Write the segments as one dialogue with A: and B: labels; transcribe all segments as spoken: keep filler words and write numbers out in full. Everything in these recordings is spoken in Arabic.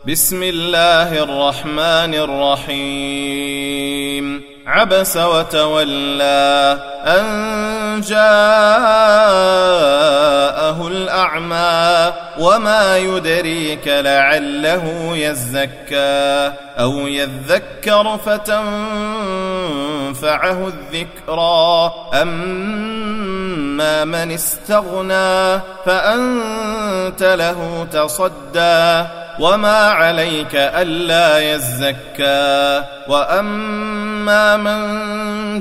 A: بسم الله الرحمن الرحيم. عبس وتولى أن جاءه الأعمى وما يدريك لعله يزكى أو يذكر فتنفعه الذكرى. أما من استغنى فأنت له تصدى وما عليك ألا يزكى. وأما من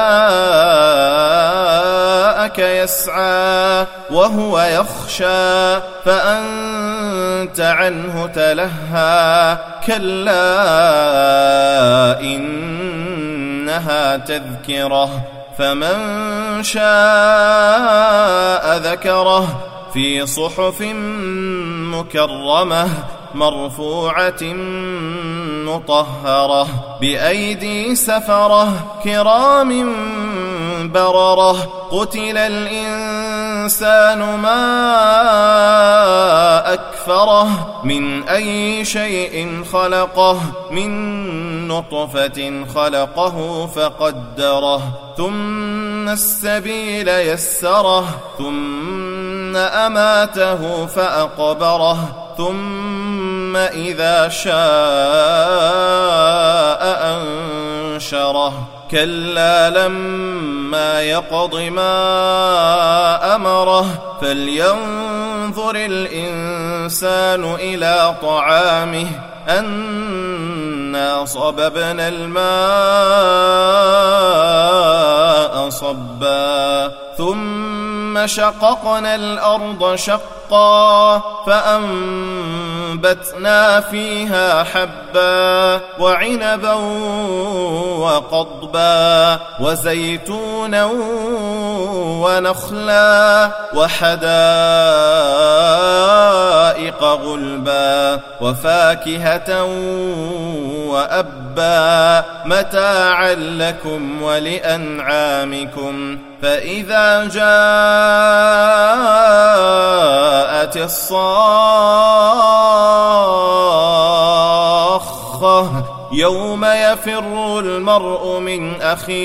A: جاءك يسعى وهو يخشى فأنت عنه تلهى. كلا إنها تذكرة فمن شاء ذكره في صحف مكرمة مرفوعة مطهرة بأيدي سفرة كرام بررة. قتل الإنسان ما أكفره من أي شيء خلقه من نطفة خلقه فقدره ثم السبيل يسره ثم أماته فأقبره ثم إذا شاء أنشره. كلا لما يقض ما أمره فلينظر الإنسان إلى طعامه أنا صببنا الماء صبا ثم شققنا الأرض شقا فأنبتنا فيها حبا وعنبا وقضبا وزيتونا ونخلا وحدائق غلبا وفاكهة وأبا متاعا لكم ولأنعامكم. فإذا جاءت الصاخة يوم يفر المرء من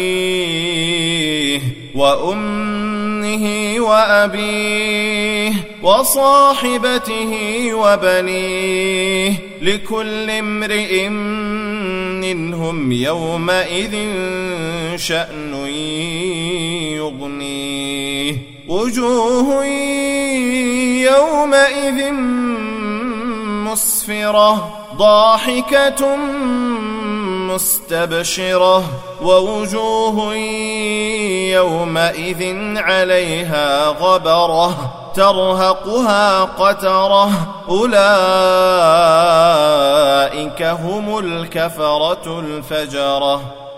A: أخيه وأمه وأبيه وصاحبته وبنيه لكل امرئ منهم يومئذ شأن يغنيه. وجوه يومئذ مسفرة ضاحكة مستبشرة ووجوه يومئذ عليها غبرة ترهقها قترة. أولئك هم الكفرة الفجرة.